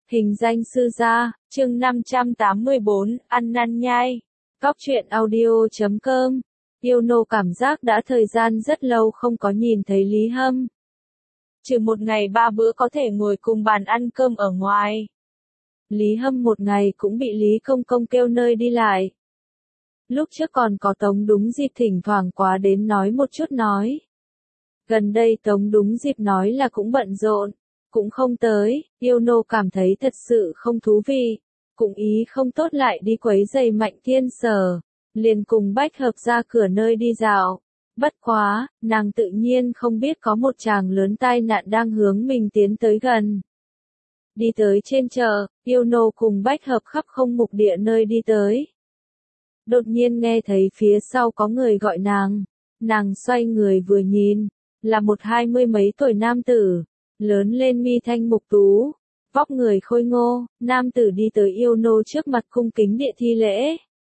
Hình danh sư gia, chương 584, ăn năn nhai. Góc truyện audio.com. Yêu nô cảm giác đã thời gian rất lâu không có nhìn thấy Lý Hâm. Trừ một ngày 3 bữa có thể ngồi cùng bàn ăn cơm ở ngoài. Lý Hâm một ngày cũng bị Lý Công Công kêu nơi đi lại. Lúc trước còn có Tống Đúng Dịp thỉnh thoảng quá đến nói một chút nói. Gần đây Tống Đúng Dịp nói là cũng bận rộn, cũng không tới, yêu nô cảm thấy thật sự không thú vị, cũng ý không tốt lại đi quấy giày Mạnh Thiên Sở, liền cùng Bách Hợp ra cửa nơi đi dạo. Bất quá, nàng tự nhiên không biết có một chàng lớn tai nạn đang hướng mình tiến tới gần. Đi tới trên chợ, yêu nô cùng Bách Hợp khắp không mục địa nơi đi tới. Đột nhiên nghe thấy phía sau có người gọi nàng xoay người vừa nhìn, là một 20 mấy tuổi nam tử, lớn lên mi thanh mục tú, vóc người khôi ngô, nam tử đi tới yêu nô trước mặt cung kính địa thi lễ.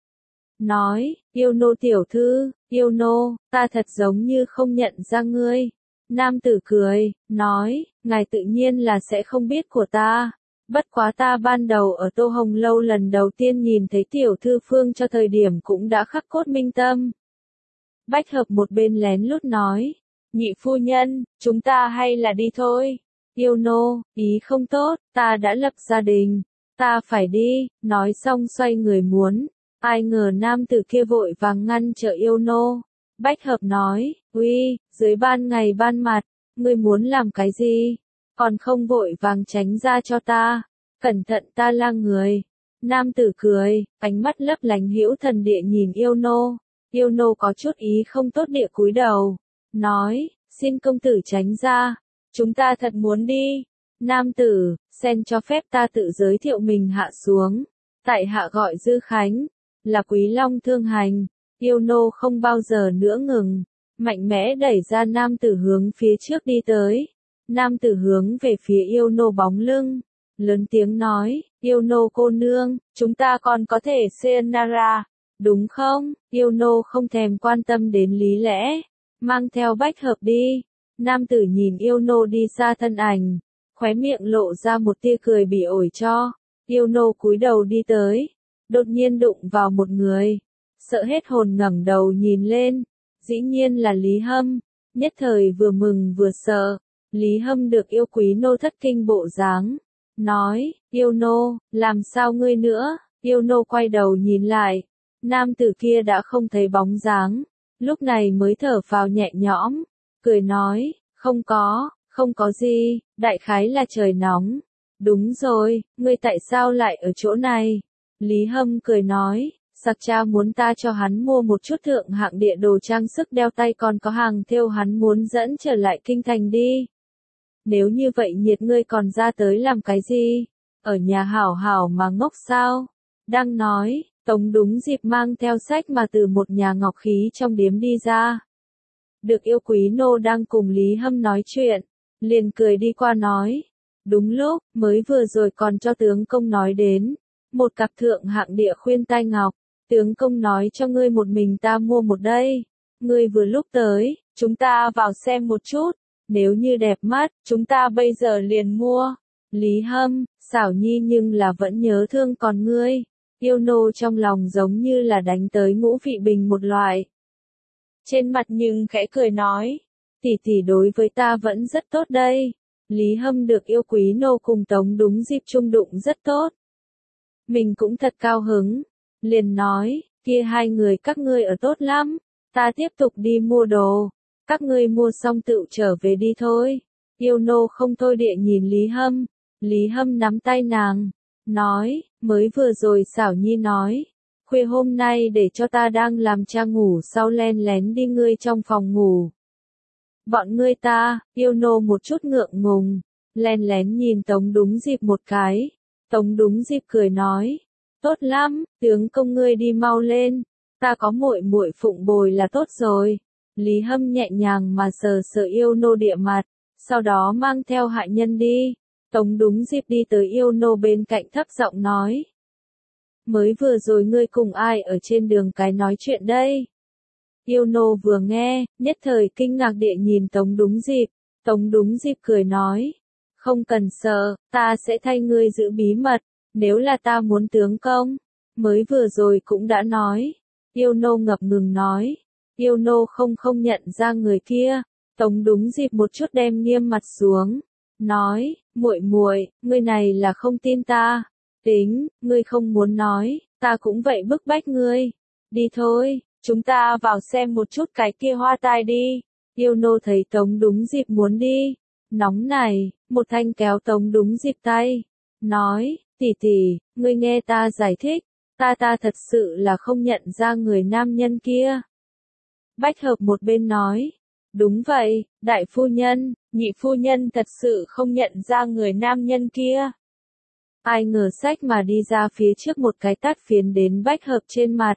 Nói, yêu nô tiểu thư, yêu nô, ta thật giống như không nhận ra ngươi. Nam tử cười, nói, ngài tự nhiên là sẽ không biết của ta. Bất quá ta ban đầu ở Tô Hồng Lâu lần đầu tiên nhìn thấy tiểu thư Phương cho thời điểm cũng đã khắc cốt minh tâm. Bách Hợp một bên lén lút nói, nhị phu nhân, chúng ta hay là đi thôi. Yêu nô, ý không tốt, ta đã lập gia đình, ta phải đi, nói xong xoay người muốn. Ai ngờ nam tử kia vội vàng ngăn trở yêu nô. Bách Hợp nói, uy, dưới ban ngày ban mặt, ngươi muốn làm cái gì? Còn không vội vàng tránh ra cho ta, cẩn thận ta la người. Nam tử cười, ánh mắt lấp lánh hữu thần địa nhìn yêu nô. Yêu nô có chút ý không tốt địa cúi đầu, nói, xin công tử tránh ra, chúng ta thật muốn đi. Nam tử, xin cho phép ta tự giới thiệu mình hạ xuống. Tại hạ gọi Dư Khánh, là Quý Long thương hành. Yêu nô không bao giờ nữa ngừng, mạnh mẽ đẩy ra nam tử hướng phía trước đi tới. Nam tử hướng về phía yêu nô bóng lưng, lớn tiếng nói, yêu nô cô nương, chúng ta còn có thể sayonara, đúng không? Yêu nô không thèm quan tâm đến lý lẽ, mang theo Bách Hợp đi. Nam tử nhìn yêu nô đi xa thân ảnh, khóe miệng lộ ra một tia cười bị ổi cho. Yêu nô cúi đầu đi tới, đột nhiên đụng vào một người, sợ hết hồn ngẩng đầu nhìn lên, dĩ nhiên là Lý Hâm, nhất thời vừa mừng vừa sợ. Lý Hâm được yêu quý nô thất kinh bộ dáng, nói, yêu nô, làm sao ngươi nữa? Yêu nô quay đầu nhìn lại, nam tử kia đã không thấy bóng dáng, lúc này mới thở phào nhẹ nhõm, cười nói, không có gì, đại khái là trời nóng. Đúng rồi, ngươi tại sao lại ở chỗ này? Lý Hâm cười nói, Sặc cha muốn ta cho hắn mua một chút thượng hạng địa đồ trang sức đeo tay, còn có hàng thêu hắn muốn dẫn trở lại kinh thành đi. Nếu như vậy nhiệt ngươi còn ra tới làm cái gì? Ở nhà hảo hảo mà ngốc sao? Đang nói, Tống Đúng Dịp mang theo sách mà từ một nhà ngọc khí trong điếm đi ra. Được yêu quý nô đang cùng Lý Hâm nói chuyện, liền cười đi qua nói. Đúng lúc, mới vừa rồi còn cho tướng công nói đến, một cặp thượng hạng địa khuyên tai ngọc, tướng công nói cho ngươi một mình ta mua một đây. Ngươi vừa lúc tới, chúng ta vào xem một chút. Nếu như đẹp mắt, chúng ta bây giờ liền mua. Lý Hâm, xảo nhi nhưng là vẫn nhớ thương còn ngươi. Yêu nô trong lòng giống như là đánh tới ngũ vị bình một loại. Trên mặt nhưng khẽ cười nói, tỷ tỷ đối với ta vẫn rất tốt đây. Lý Hâm được yêu quý nô cùng Tống Đúng Dịp chung đụng rất tốt. Mình cũng thật cao hứng. Liền nói, kia hai người các ngươi ở tốt lắm. Ta tiếp tục đi mua đồ. Các ngươi mua xong tự trở về đi thôi. Yêu nô không thôi địa nhìn Lý Hâm. Lý Hâm nắm tay nàng, nói, mới vừa rồi xảo nhi nói, khuya hôm nay để cho ta đang làm cha ngủ sau len lén đi ngươi trong phòng ngủ. Bọn ngươi ta, yêu nô một chút ngượng ngùng, len lén nhìn Tống Đúng Dịp một cái. Tống Đúng Dịp cười nói, tốt lắm, tướng công ngươi đi mau lên, ta có muội muội phụng bồi là tốt rồi. Lý Hâm nhẹ nhàng mà sờ sờ yêu nô địa mặt, sau đó mang theo hạ nhân đi. Tống Đúng Dịp đi tới yêu nô bên cạnh thấp giọng nói. Mới vừa rồi ngươi cùng ai ở trên đường cái nói chuyện đây? Yêu nô vừa nghe, nhất thời kinh ngạc địa nhìn Tống Đúng Dịp. Tống Đúng Dịp cười nói. Không cần sợ, ta sẽ thay ngươi giữ bí mật, nếu là ta muốn tướng công. Mới vừa rồi cũng đã nói. Yêu nô ngập ngừng nói. Yêu nô không nhận ra người kia. Tống đúng dịp một chút đem nghiêm mặt xuống. Nói, muội muội, ngươi này là không tin ta. Tính, ngươi không muốn nói, ta cũng vậy bức bách ngươi. Đi thôi, chúng ta vào xem một chút cái kia hoa tai đi. Yêu nô thấy Tống đúng dịp muốn đi. Nóng này, một thanh kéo Tống đúng dịp tay. Nói, tỷ tỷ, ngươi nghe ta giải thích. Ta thật sự là không nhận ra người nam nhân kia. Bách hợp một bên nói. Đúng vậy, đại phu nhân, nhị phu nhân thật sự không nhận ra người nam nhân kia. Ai ngờ sách mà đi ra phía trước một cái tát phiến đến bách hợp trên mặt.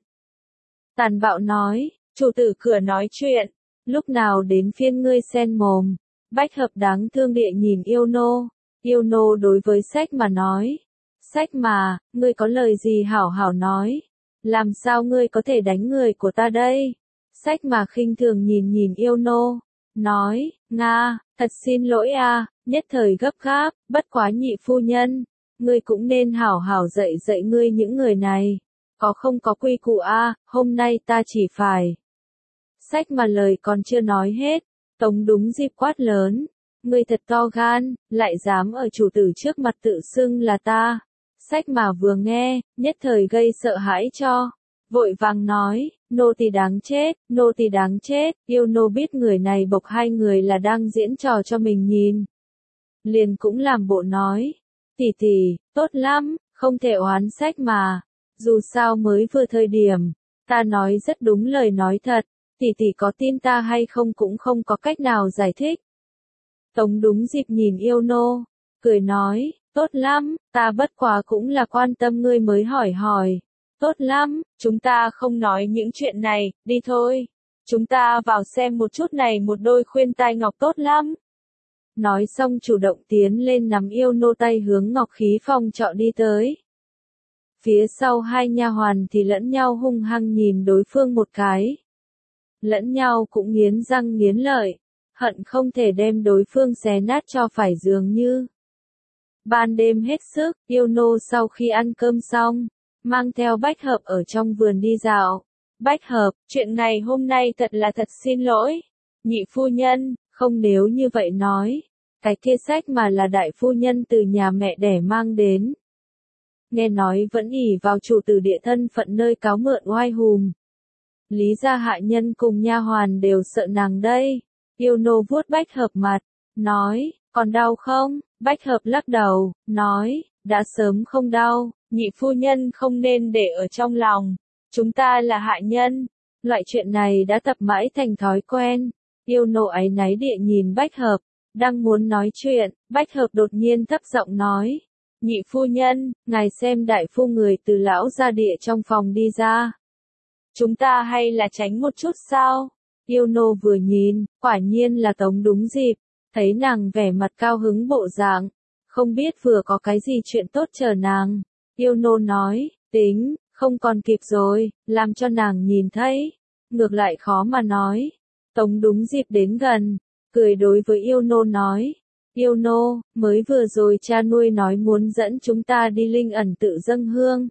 Tàn bạo nói, chủ tử cửa nói chuyện, lúc nào đến phiên ngươi xen mồm. Bách hợp đáng thương địa nhìn yêu nô đối với sách mà nói. Sách mà, ngươi có lời gì hảo hảo nói. Làm sao ngươi có thể đánh người của ta đây? Sách mà khinh thường nhìn yêu nô. Nói, Nga, thật xin lỗi a, nhất thời gấp gáp, bất quá nhị phu nhân. Ngươi cũng nên hảo hảo dạy ngươi những người này. Không có quy củ a, hôm nay ta chỉ phải. Sách mà lời còn chưa nói hết. Tống đúng dịp quát lớn. Ngươi thật to gan, lại dám ở chủ tử trước mặt tự xưng là ta. Sách mà vừa nghe, nhất thời gây sợ hãi cho. Vội vàng nói, nô tỳ đáng chết, nô tỳ đáng chết. Yêu nô biết người này bộc hai người là đang diễn trò cho mình nhìn. Liền cũng làm bộ nói. Tỷ, tốt lắm, không thể oán sách mà. Dù sao mới vừa thời điểm, ta nói rất đúng lời nói thật. Tỷ có tin ta hay không cũng không có cách nào giải thích. Tống đúng dịp nhìn yêu nô, cười nói, tốt lắm, ta bất quá cũng là quan tâm ngươi mới hỏi. Tốt lắm, chúng ta không nói những chuyện này, đi thôi. Chúng ta vào xem một chút này một đôi khuyên tai ngọc tốt lắm. Nói xong chủ động tiến lên nắm yêu nô tay hướng ngọc khí phòng trọ đi tới. Phía sau hai nha hoàn thì lẫn nhau hung hăng nhìn đối phương một cái. Lẫn nhau cũng nghiến răng nghiến lợi, hận không thể đem đối phương xé nát cho phải dường như. Ban đêm hết sức, yêu nô sau khi ăn cơm xong, mang theo bách hợp ở trong vườn đi dạo. Bách hợp, chuyện ngày hôm nay thật là thật xin lỗi. Nhị phu nhân, không nếu như vậy nói. Cái kia sách mà là đại phu nhân từ nhà mẹ đẻ mang đến. Nghe nói vẫn ỷ vào chủ tử địa thân phận nơi cáo mượn oai hùm. Lý gia hạ nhân cùng nha hoàn đều sợ nàng đây. Yêu nô vuốt bách hợp mặt, nói, còn đau không? Bách hợp lắc đầu, nói, đã sớm không đau, nhị phu nhân không nên để ở trong lòng. Chúng ta là hạ nhân. Loại chuyện này đã tập mãi thành thói quen. Yêu nô áy náy địa nhìn bách hợp, đang muốn nói chuyện, bách hợp đột nhiên thấp giọng nói. Nhị phu nhân, ngài xem đại phu người từ lão gia địa trong phòng đi ra. Chúng ta hay là tránh một chút sao? Yêu nô vừa nhìn, quả nhiên là Tống đúng dịp, thấy nàng vẻ mặt cao hứng bộ dạng, không biết vừa có cái gì chuyện tốt chờ nàng. Yêu nô nói, tính, không còn kịp rồi, làm cho nàng nhìn thấy, ngược lại khó mà nói. Tống đúng dịp đến gần, cười đối với yêu nô nói, yêu nô, mới vừa rồi cha nuôi nói muốn dẫn chúng ta đi linh ẩn tự dâng hương.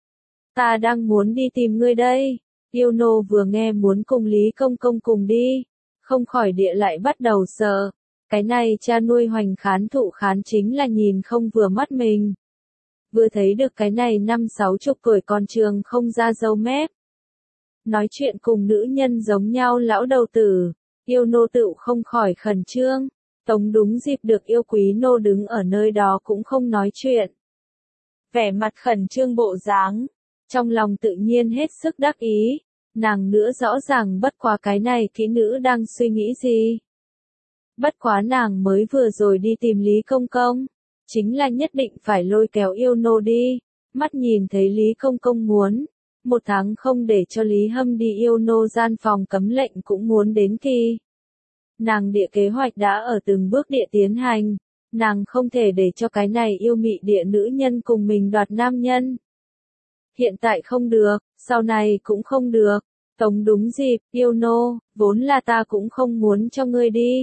Ta đang muốn đi tìm ngươi đây. Yêu nô vừa nghe muốn cùng Lý Công Công cùng đi, không khỏi địa lại bắt đầu sợ. Cái này cha nuôi hoành khán thụ khán chính là nhìn không vừa mắt mình. Vừa thấy được cái này 50-60 tuổi còn trường không ra râu mép. Nói chuyện cùng nữ nhân giống nhau lão đầu tử, yêu nô tựu không khỏi khẩn trương. Tống đúng dịp được yêu quý nô đứng ở nơi đó cũng không nói chuyện. Vẻ mặt khẩn trương bộ dáng, trong lòng tự nhiên hết sức đắc ý. Nàng nữa rõ ràng bất quá cái này kỹ nữ đang suy nghĩ gì. Bất quá nàng mới vừa rồi đi tìm Lý Công Công, chính là nhất định phải lôi kéo yêu nô đi. Mắt nhìn thấy Lý Công Công muốn, 1 tháng không để cho Lý Hâm đi yêu nô gian phòng cấm lệnh cũng muốn đến kỳ. Nàng địa kế hoạch đã ở từng bước địa tiến hành, nàng không thể để cho cái này yêu mị địa nữ nhân cùng mình đoạt nam nhân. Hiện tại không được, sau này cũng không được. Tống đúng dịp, yêu nô, vốn là ta cũng không muốn cho ngươi đi.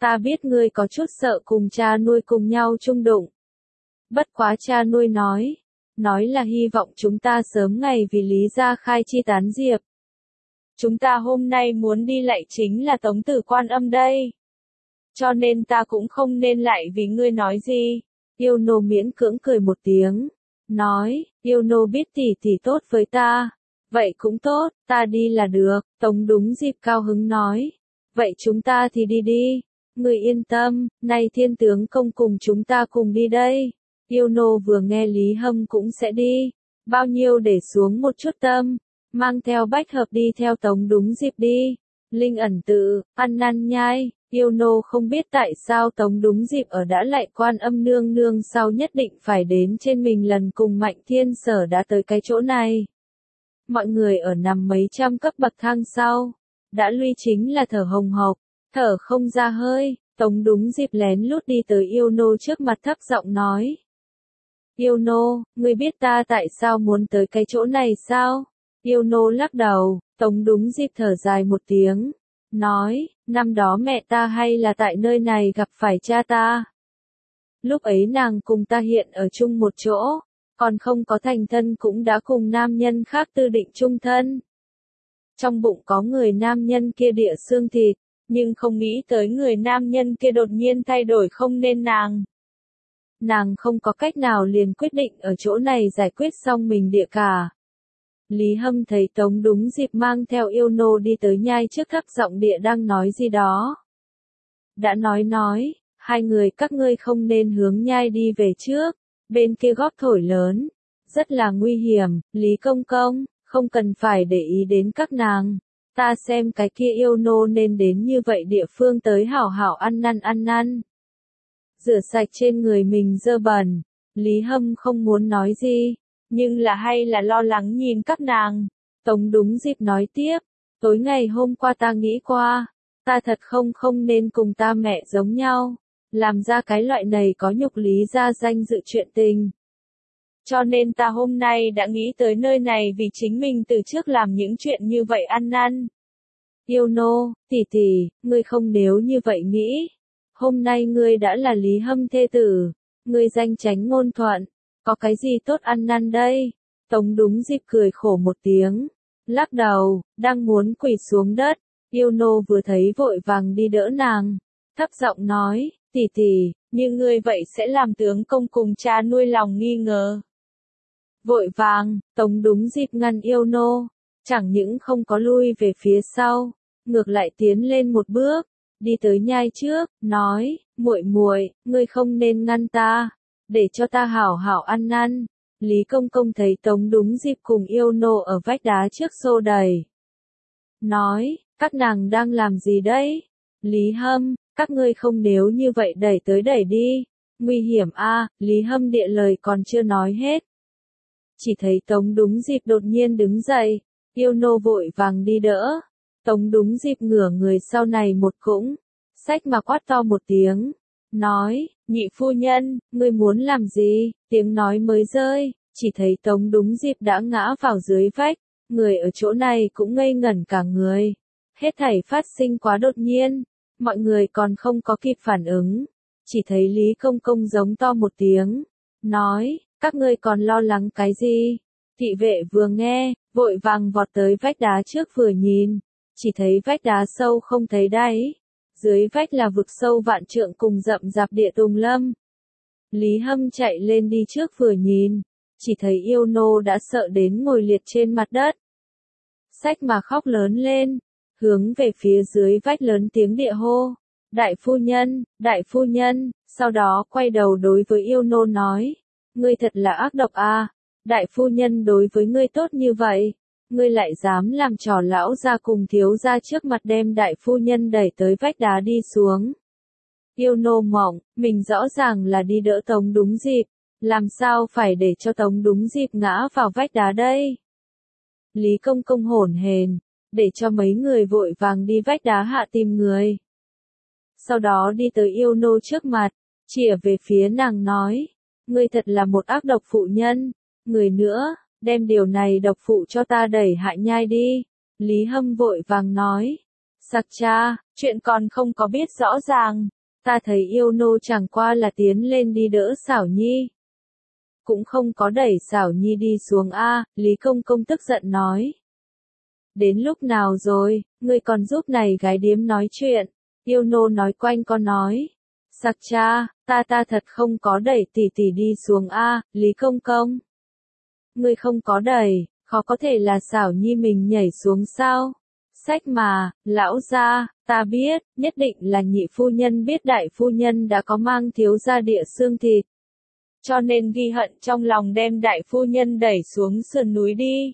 Ta biết ngươi có chút sợ cùng cha nuôi cùng nhau chung đụng. Bất quá cha nuôi nói là hy vọng chúng ta sớm ngày vì Lý gia khai chi tán diệp. Chúng ta hôm nay muốn đi lạy chính là Tống Tử Quan Âm đây. Cho nên ta cũng không nên lại vì ngươi nói gì. Yêu nô miễn cưỡng cười một tiếng. Nói, yêu nô biết tỷ tỷ tốt với ta. Vậy cũng tốt, ta đi là được. Tống đúng dịp cao hứng nói. Vậy chúng ta thì đi đi. Ngươi yên tâm, nay thiên tướng công cùng chúng ta cùng đi đây. Yêu nô vừa nghe Lý Hâm cũng sẽ đi. Bao nhiêu để xuống một chút tâm. Mang theo bách hợp đi theo Tống đúng dịp đi. Linh ẩn tự, ăn năn nhai. Yêu nô không biết tại sao Tống đúng dịp ở đã lại Quan Âm nương nương sau nhất định phải đến trên mình lần cùng Mạnh Thiên Sở đã tới cái chỗ này. Mọi người ở nằm mấy trăm cấp bậc thang sau. Đã lui chính là thở hồng hộc, thở không ra hơi. Tống đúng dịp lén lút đi tới yêu nô trước mặt thấp giọng nói. Yêu nô, ngươi biết ta tại sao muốn tới cái chỗ này sao? Yêu nô lắc đầu, Tống đúng dịp thở dài một tiếng. Nói, năm đó mẹ ta hay là tại nơi này gặp phải cha ta. Lúc ấy nàng cùng ta hiện ở chung một chỗ, còn không có thành thân cũng đã cùng nam nhân khác tư định chung thân. Trong bụng có người nam nhân kia địa xương thịt, nhưng không nghĩ tới người nam nhân kia đột nhiên thay đổi không nên nàng. Nàng không có cách nào liền quyết định ở chỗ này giải quyết xong mình địa cả. Lý Hâm thấy Tống đúng dịp mang theo yêu nô đi tới nhai trước thấp giọng địa đang nói gì đó. Đã nói, hai người các ngươi không nên hướng nhai đi về trước, bên kia góp thổi lớn, rất là nguy hiểm, Lý Công Công, không cần phải để ý đến các nàng, ta xem cái kia yêu nô nên đến như vậy địa phương tới hảo hảo ăn năn. Rửa sạch trên người mình dơ bẩn, Lý Hâm không muốn nói gì. Nhưng là hay là lo lắng nhìn các nàng. Tống đúng dịp nói tiếp. Tối ngày hôm qua ta nghĩ qua. Ta thật không nên cùng ta mẹ giống nhau. Làm ra cái loại này có nhục Lý gia danh dự chuyện tình. Cho nên ta hôm nay đã nghĩ tới nơi này vì chính mình từ trước làm những chuyện như vậy ăn năn. Yêu nô, tỷ, ngươi không nếu như vậy nghĩ. Hôm nay ngươi đã là Lý Hâm thê tử. Ngươi danh chánh ngôn thuận. Có cái gì tốt ăn năn đây? Tống đúng dịp cười khổ một tiếng. Lắc đầu, đang muốn quỳ xuống đất. Yêu nô vừa thấy vội vàng đi đỡ nàng. Thấp giọng nói, tỷ, như ngươi vậy sẽ làm tướng công cùng cha nuôi lòng nghi ngờ. Vội vàng, Tống đúng dịp ngăn yêu nô. Chẳng những không có lui về phía sau. Ngược lại tiến lên một bước. Đi tới nhai trước, nói, muội, ngươi không nên ngăn ta. Để cho ta hảo hảo ăn năn. Lý Công Công thấy Tống đúng dịp cùng yêu nô ở vách đá trước xô đầy. Nói, các nàng đang làm gì đấy? Lý Hâm, các ngươi không nếu như vậy đẩy tới đẩy đi. Nguy hiểm a. Lý Hâm địa lời còn chưa nói hết. Chỉ thấy Tống đúng dịp đột nhiên đứng dậy. Yêu nô vội vàng đi đỡ. Tống đúng dịp ngửa người sau này một cũng. Xách mà quát to một tiếng. Nói, nhị phu nhân, ngươi muốn làm gì? Tiếng nói mới rơi, chỉ thấy Tống đúng dịp đã ngã vào dưới vách, người ở chỗ này cũng ngây ngẩn cả người. Hết thảy phát sinh quá đột nhiên, mọi người còn không có kịp phản ứng. Chỉ thấy Lý Công Công giống to một tiếng, nói, các ngươi còn lo lắng cái gì? Thị vệ vừa nghe, vội vàng vọt tới vách đá trước vừa nhìn, chỉ thấy vách đá sâu không thấy đáy. Dưới vách là vực sâu vạn trượng cùng rậm rạp địa tùng lâm. Lý Hâm chạy lên đi trước vừa nhìn, chỉ thấy yêu nô đã sợ đến ngồi liệt trên mặt đất. Xách mà khóc lớn lên, hướng về phía dưới vách lớn tiếng địa hô. Đại phu nhân, sau đó quay đầu đối với yêu nô nói. Ngươi thật là ác độc a. Đại phu nhân đối với ngươi tốt như vậy. Ngươi lại dám làm trò lão gia cùng thiếu gia trước mặt đem đại phu nhân đẩy tới vách đá đi xuống. Yêu nô mộng, mình rõ ràng là đi đỡ Tống đúng dịp, làm sao phải để cho Tống đúng dịp ngã vào vách đá đây? Lý Công Công hổn hển, để cho mấy người vội vàng đi vách đá hạ tìm người. Sau đó đi tới yêu nô trước mặt, chĩa về phía nàng nói, ngươi thật là một ác độc phụ nhân, người nữa. Đem điều này độc phụ cho ta đẩy hạ nhai đi. Lý Hâm vội vàng nói. Sặc cha, chuyện còn không có biết rõ ràng. Ta thấy yêu nô chẳng qua là tiến lên đi đỡ Xảo Nhi. Cũng không có đẩy Xảo Nhi đi xuống a. Lý Công Công tức giận nói. Đến lúc nào rồi, ngươi còn giúp này gái điếm nói chuyện. Yêu nô nói quanh con nói. Sặc cha, ta thật không có đẩy tỷ tỷ đi xuống a. Lý Công Công. Ngươi không có đẩy, khó có thể là Xảo Nhi mình nhảy xuống sao? Sách mà, lão gia, ta biết, nhất định là nhị phu nhân biết đại phu nhân đã có mang thiếu gia địa xương thịt. Cho nên ghi hận trong lòng đem đại phu nhân đẩy xuống sườn núi đi.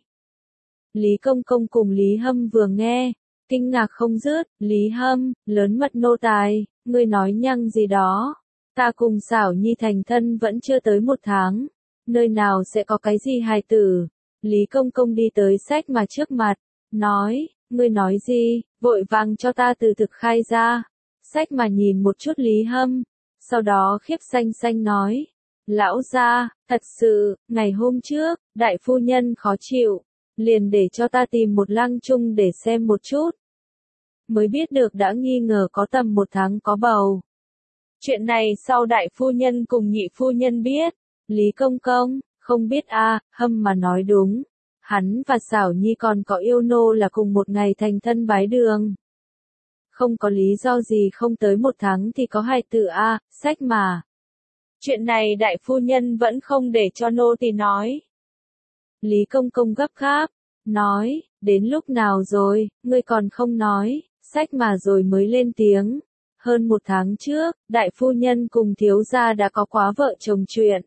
Lý Công Công cùng Lý Hâm vừa nghe, kinh ngạc không dứt. Lý Hâm, lớn mật nô tài, ngươi nói nhăng gì đó. Ta cùng Xảo Nhi thành thân vẫn chưa tới 1 tháng. Nơi nào sẽ có cái gì hài tử? Lý Công Công đi tới sách mà trước mặt, nói, ngươi nói gì, vội vàng cho ta từ thực khai ra. Sách mà nhìn một chút Lý Hâm, sau đó khiếp xanh xanh nói, lão gia, thật sự, ngày hôm trước, đại phu nhân khó chịu, liền để cho ta tìm một lang chung để xem một chút. Mới biết được đã nghi ngờ có tầm 1 tháng có bầu. Chuyện này sau đại phu nhân cùng nhị phu nhân biết. Lý Công Công, không biết a. Hâm mà nói đúng. Hắn và Xảo Nhi còn có yêu nô là cùng một ngày thành thân bái đường. Không có lý do gì không tới 1 tháng thì có hài tử a. Sách mà. Chuyện này đại phu nhân vẫn không để cho nô tỳ nói. Lý Công Công gấp gáp, nói, đến lúc nào rồi, ngươi còn không nói. Sách mà rồi mới lên tiếng. Hơn 1 tháng trước, đại phu nhân cùng thiếu gia đã có quá vợ chồng chuyện.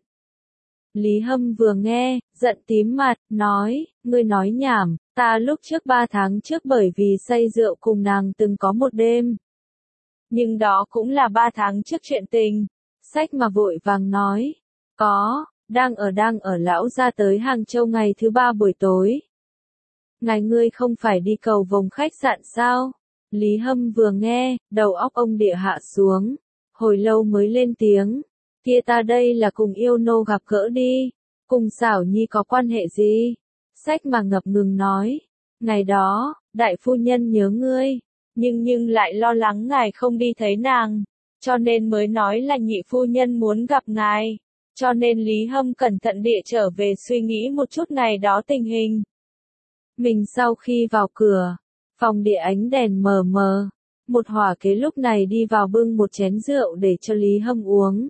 Lý Hâm vừa nghe, giận tím mặt, nói, ngươi nói nhảm, ta lúc trước 3 tháng trước bởi vì say rượu cùng nàng từng có một đêm. Nhưng đó cũng là 3 tháng trước chuyện tình. Sách mà vội vàng nói, có, đang ở lão gia tới Hàng Châu ngày thứ 3 buổi tối. Ngài ngươi không phải đi cầu vồng khách sạn sao? Lý Hâm vừa nghe, đầu óc ông địa hạ xuống, hồi lâu mới lên tiếng. Kia ta đây là cùng yêu nô gặp gỡ đi, cùng Xảo Nhi có quan hệ gì? Sách mà ngập ngừng nói, ngày đó, đại phu nhân nhớ ngươi, nhưng lại lo lắng ngài không đi thấy nàng, cho nên mới nói là nhị phu nhân muốn gặp ngài, cho nên Lý Hâm cẩn thận địa trở về suy nghĩ một chút ngày đó tình hình. Mình sau khi vào cửa, phòng địa ánh đèn mờ mờ, một hỏa kế lúc này đi vào bưng một chén rượu để cho Lý Hâm uống.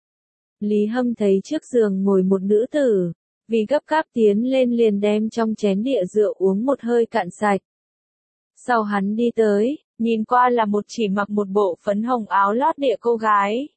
Lý Hâm thấy trước giường ngồi một nữ tử, vì gấp gáp tiến lên liền đem trong chén địa rượu uống một hơi cạn sạch. Sau hắn đi tới, nhìn qua là một chỉ mặc một bộ phấn hồng áo lót địa cô gái.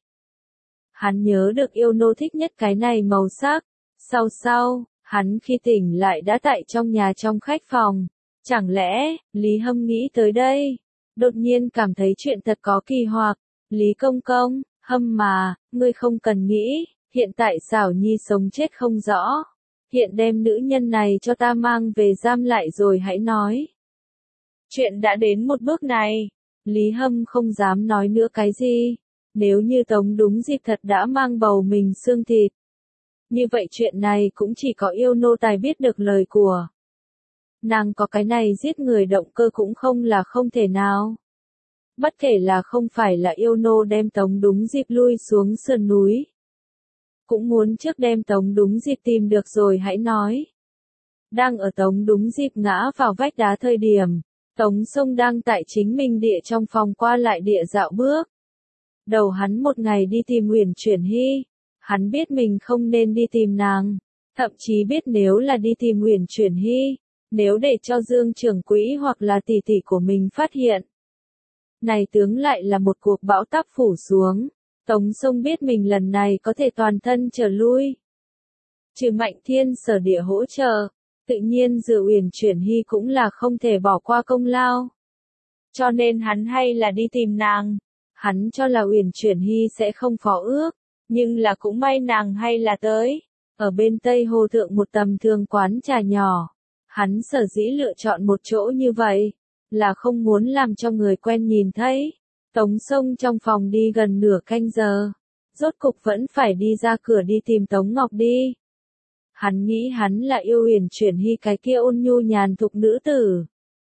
Hắn nhớ được yêu nô thích nhất cái này màu sắc. Sau, hắn khi tỉnh lại đã tại trong nhà trong khách phòng. Chẳng lẽ, Lý Hâm nghĩ tới đây, đột nhiên cảm thấy chuyện thật có kỳ hoặc. Lý Công Công, Hâm mà, ngươi không cần nghĩ, hiện tại Xảo Nhi sống chết không rõ. Hiện đem nữ nhân này cho ta mang về giam lại rồi hãy nói. Chuyện đã đến một bước này, Lý Hâm không dám nói nữa cái gì. Nếu như Tống đúng dịp thật đã mang bầu mình xương thịt. Như vậy chuyện này cũng chỉ có yêu nô tài biết được lời của. Nàng có cái này giết người động cơ cũng không là không thể nào. Bất kể là không phải là yêu nô đem Tống đúng dịp lui xuống sườn núi. Cũng muốn trước đem Tống đúng dịp tìm được rồi hãy nói. Đang ở Tống đúng dịp ngã vào vách đá thời điểm, Tống Sông đang tại chính mình địa trong phòng qua lại địa dạo bước. Đầu hắn một ngày đi tìm Uyển Chuyển Hy, hắn biết mình không nên đi tìm nàng, thậm chí biết nếu là đi tìm Uyển Chuyển Hy, nếu để cho Dương trưởng quỹ hoặc là tỷ tỷ của mình phát hiện. Này tướng lại là một cuộc bão táp phủ xuống, Tống Sông biết mình lần này có thể toàn thân trở lui. Trừ Mạnh Thiên Sở địa hỗ trợ, tự nhiên dựa Uyển Chuyển Hy cũng là không thể bỏ qua công lao. Cho nên hắn hay là đi tìm nàng. Hắn cho là Uyển Chuyển Hy sẽ không phó ước, nhưng là cũng may nàng hay là tới. Ở bên Tây Hồ Thượng một tầm thường quán trà nhỏ, hắn sở dĩ lựa chọn một chỗ như vậy, là không muốn làm cho người quen nhìn thấy. Tống Sông trong phòng đi gần nửa canh giờ, rốt cục vẫn phải đi ra cửa đi tìm Tống Ngọc đi. Hắn nghĩ hắn là yêu Uyển Chuyển Hy cái kia ôn nhu nhàn thục nữ tử.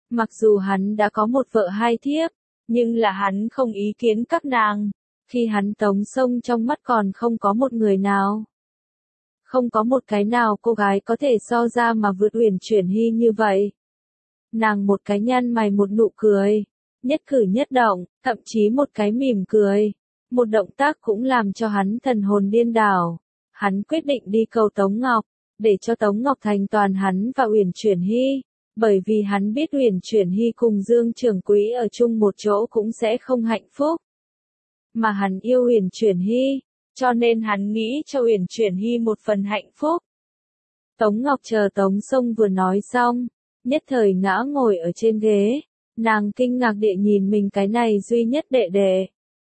Mặc dù hắn đã có một vợ hai thiếp, nhưng là hắn không ý kiến các nàng. Khi hắn tống sông trong mắt còn không có một người nào. Không có một cái nào cô gái có thể so ra mà vượt Uyển Chuyển Hy như vậy. Nàng một cái nhăn mày một nụ cười, nhất cử nhất động, thậm chí một cái mỉm cười, một động tác cũng làm cho hắn thần hồn điên đảo. Hắn quyết định đi cầu Tống Ngọc, để cho Tống Ngọc thành toàn hắn và Uyển Chuyển Hy, bởi vì hắn biết Uyển Chuyển Hy cùng Dương Trưởng Quỹ ở chung một chỗ cũng sẽ không hạnh phúc. Mà hắn yêu Uyển Chuyển Hy, cho nên hắn nghĩ cho Uyển Chuyển Hy một phần hạnh phúc. Tống Ngọc chờ Tống Sông vừa nói xong, nhất thời ngã ngồi ở trên ghế, nàng kinh ngạc địa nhìn mình cái này duy nhất đệ đệ.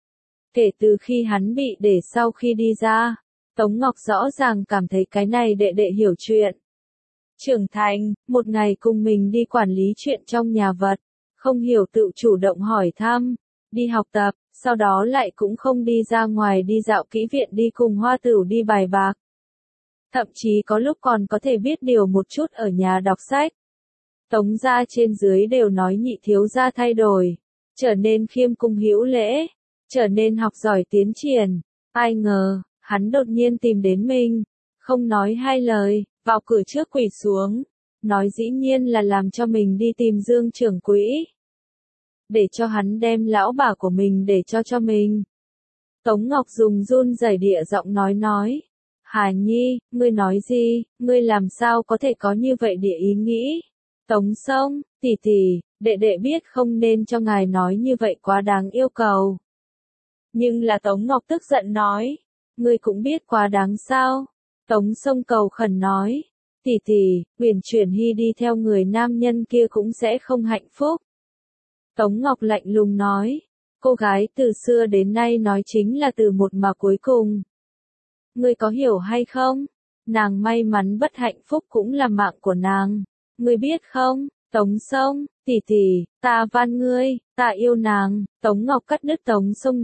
Kể từ khi hắn bị để sau khi đi ra, Tống Ngọc rõ ràng cảm thấy cái này đệ đệ hiểu chuyện. Trưởng thành, một ngày cùng mình đi quản lý chuyện trong nhà vật, không hiểu tự chủ động hỏi thăm, đi học tập, sau đó lại cũng không đi ra ngoài đi dạo kỹ viện đi cùng Hoa Tửu đi bài bạc. Thậm chí có lúc còn có thể biết điều một chút ở nhà đọc sách. Tống gia trên dưới đều nói nhị thiếu gia thay đổi, trở nên khiêm cung hữu lễ, trở nên học giỏi tiến triển. Ai ngờ, hắn đột nhiên tìm đến mình, không nói hai lời, vào cửa trước quỳ xuống, nói dĩ nhiên là làm cho mình đi tìm Dương Trưởng Quỹ, để cho hắn đem lão bà của mình để cho mình. Tống Ngọc dùng run rẩy địa giọng nói, Hà Nhi, ngươi nói gì, ngươi làm sao có thể có như vậy địa ý nghĩ? Tống Sông, tỷ tỷ, đệ đệ biết không nên cho ngài nói như vậy quá đáng yêu cầu. Nhưng là Tống Ngọc tức giận nói, ngươi cũng biết quá đáng sao? Tống Sông cầu khẩn nói, tỷ tỷ, Uyển Chuyển Hy đi theo người nam nhân kia cũng sẽ không hạnh phúc. Tống Ngọc lạnh lùng nói, cô gái từ xưa đến nay nói chính là từ một mà cuối cùng. Ngươi có hiểu hay không? Nàng may mắn bất hạnh phúc cũng là mạng của nàng. Ngươi biết không, Tống Sông, tỷ tỷ, ta van ngươi, ta yêu nàng. Tống Ngọc cắt đứt Tống Sông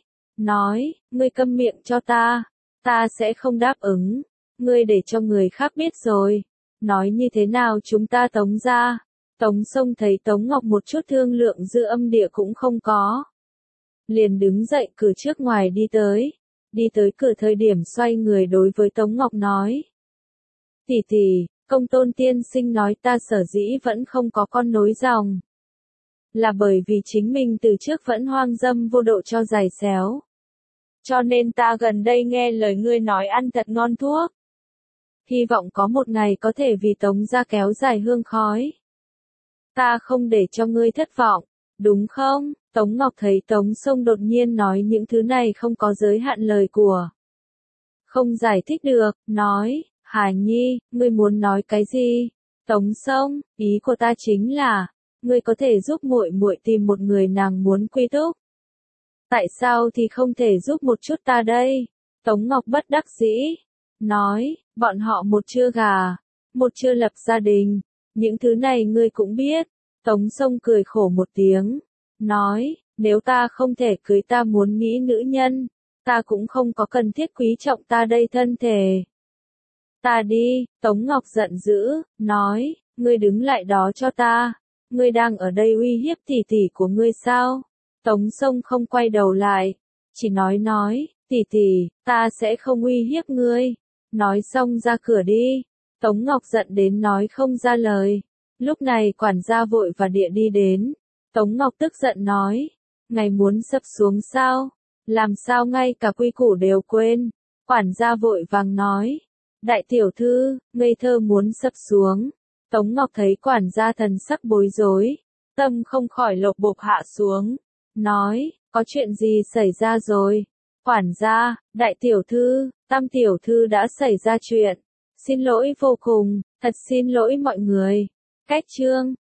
nói, ngươi câm miệng cho ta sẽ không đáp ứng. Ngươi để cho người khác biết rồi. Nói như thế nào chúng ta Tống ra? Tống Sông thấy Tống Ngọc một chút thương lượng dư âm địa cũng không có. Liền đứng dậy cửa trước ngoài đi tới cửa thời điểm xoay người đối với Tống Ngọc nói. Tỷ tỷ, Công Tôn tiên sinh nói ta sở dĩ vẫn không có con nối dòng. Là bởi vì chính mình từ trước vẫn hoang dâm vô độ cho giày xéo. Cho nên ta gần đây nghe lời ngươi nói ăn thật ngon thuốc. Hy vọng có một ngày có thể vì Tống gia kéo dài hương khói. Ta không để cho ngươi thất vọng, đúng không? Tống Ngọc thấy Tống Sông đột nhiên nói những thứ này không có giới hạn lời của. Không giải thích được, nói, Hà Nhi, ngươi muốn nói cái gì? Tống Sông, ý của ta chính là, ngươi có thể giúp muội muội tìm một người nàng muốn quy túc. Tại sao thì không thể giúp một chút ta đây? Tống Ngọc bất đắc dĩ, nói, bọn họ một chưa gà, một chưa lập gia đình, những thứ này ngươi cũng biết. Tống Sông cười khổ một tiếng, nói, nếu ta không thể cưới ta muốn nghĩ nữ nhân, ta cũng không có cần thiết quý trọng ta đây thân thể. Ta đi, Tống Ngọc giận dữ, nói, ngươi đứng lại đó cho ta, ngươi đang ở đây uy hiếp tỷ tỷ của ngươi sao? Tống Sông không quay đầu lại, chỉ nói, tỷ tỷ, ta sẽ không uy hiếp ngươi. Nói xong ra cửa đi, Tống Ngọc giận đến nói không ra lời. Lúc này quản gia vội và địa đi đến, Tống Ngọc tức giận nói, ngài muốn sập xuống sao? Làm sao ngay cả quy củ đều quên? Quản gia vội vàng nói, đại tiểu thư, ngây thơ muốn sập xuống. Tống Ngọc thấy quản gia thần sắc bối rối, tâm không khỏi lột bột hạ xuống, nói, có chuyện gì xảy ra rồi? Quản gia, đại tiểu thư, tam tiểu thư đã xảy ra chuyện, xin lỗi vô cùng, thật xin lỗi mọi người. Cách chương